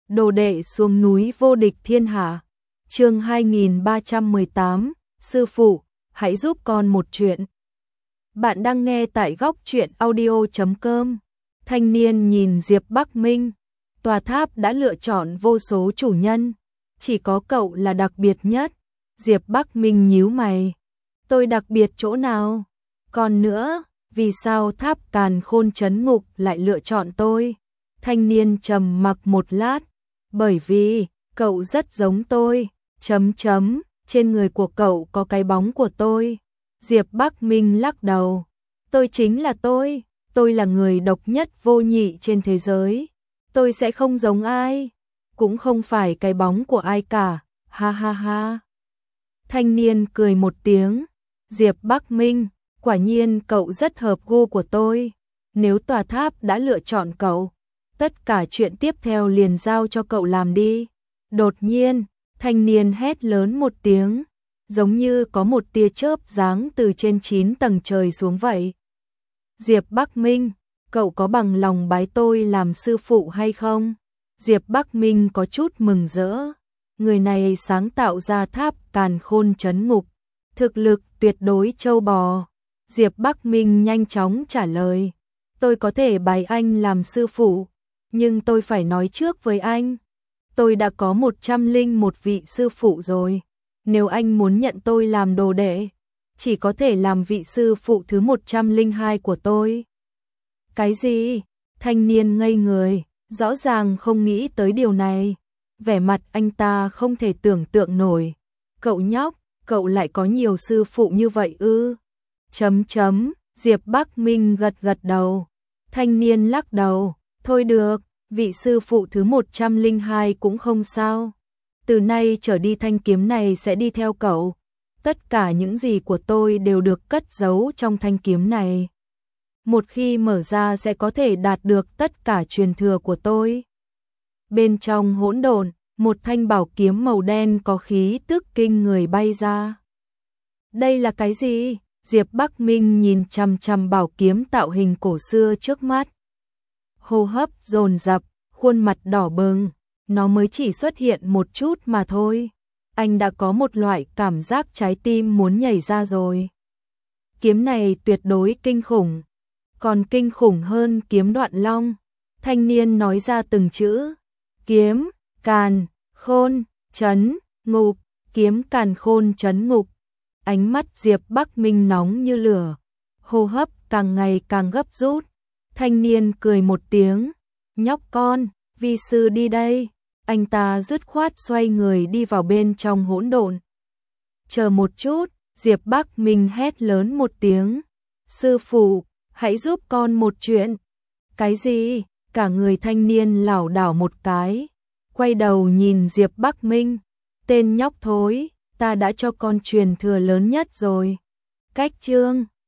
Đồ đệ xuống núi vô địch thiên hạ. Chương 2318, sư phụ, hãy giúp con một chuyện. Bạn đang nghe tại góc truyện audio.com. Thanh niên nhìn Diệp Bắc Minh. Tòa tháp đã lựa chọn vô số chủ nhân, chỉ có cậu là đặc biệt nhất. Diệp Bắc Minh nhíu mày. Tôi đặc biệt chỗ nào? Còn nữa, vì sao tháp Càn Khôn trấn ngục lại lựa chọn tôi? Thanh niên trầm mặc một lát. Bởi vì, cậu rất giống tôi, trên người của cậu có cái bóng của tôi. Diệp Bắc Minh lắc đầu. Tôi chính là tôi là người độc nhất vô nhị trên thế giới. Tôi sẽ không giống ai, cũng không phải cái bóng của ai cả, ha ha ha. Thanh niên cười một tiếng. Diệp Bắc Minh, quả nhiên cậu rất hợp gu của tôi. Nếu tòa tháp đã lựa chọn cậu, tất cả chuyện tiếp theo liền giao cho cậu làm đi. Đột nhiên, thanh niên hét lớn một tiếng, giống như có một tia chớp giáng từ trên 9 tầng trời xuống vậy. Diệp Bắc Minh, cậu có bằng lòng bái tôi làm sư phụ hay không? Diệp Bắc Minh có chút mừng rỡ. Người này sáng tạo ra tháp Càn Khôn trấn ngục, thực lực tuyệt đối trâu bò. Diệp Bắc Minh nhanh chóng trả lời. Tôi có thể bái anh làm sư phụ, nhưng tôi phải nói trước với anh. Tôi đã có 101 vị sư phụ rồi. Nếu anh muốn nhận tôi làm đồ đệ, chỉ có thể làm vị sư phụ thứ 102 của tôi. Cái gì? Thanh niên ngây người, rõ ràng không nghĩ tới điều này. Vẻ mặt anh ta không thể tưởng tượng nổi. Cậu nhóc, cậu lại có nhiều sư phụ như vậy ư? Diệp Bắc Minh gật đầu. Thanh niên lắc đầu. Thôi được, vị sư phụ thứ 102 cũng không sao. Từ nay trở đi thanh kiếm này sẽ đi theo cậu. Tất cả những gì của tôi đều được cất giấu trong thanh kiếm này. Một khi mở ra sẽ có thể đạt được tất cả truyền thừa của tôi. Bên trong hỗn độn, một thanh bảo kiếm màu đen có khí tức kinh người bay ra. Đây là cái gì? Diệp Bắc Minh nhìn chằm chằm bảo kiếm tạo hình cổ xưa trước mắt. Hô hấp dồn dập, khuôn mặt đỏ bừng. Nó mới chỉ xuất hiện một chút mà thôi. Anh đã có một loại cảm giác trái tim muốn nhảy ra rồi. Kiếm này tuyệt đối kinh khủng. Còn kinh khủng hơn kiếm Đoạn Long. Thanh niên nói ra từng chữ. Kiếm, Càn, Khôn, trấn, ngục. Kiếm Càn Khôn trấn ngục. Ánh mắt Diệp Bắc Minh nóng như lửa. Hô hấp càng ngày càng gấp rút. Thanh niên cười một tiếng. Nhóc con, vi sư đi đây. Anh ta dứt khoát xoay người đi vào bên trong hỗn độn. Chờ một chút, Diệp Bắc Minh hét lớn một tiếng. Sư phụ, hãy giúp con một chuyện. Cái gì? Cả người thanh niên lảo đảo một cái. Quay đầu nhìn Diệp Bắc Minh. Tên nhóc thối, ta đã cho con truyền thừa lớn nhất rồi. Cách chương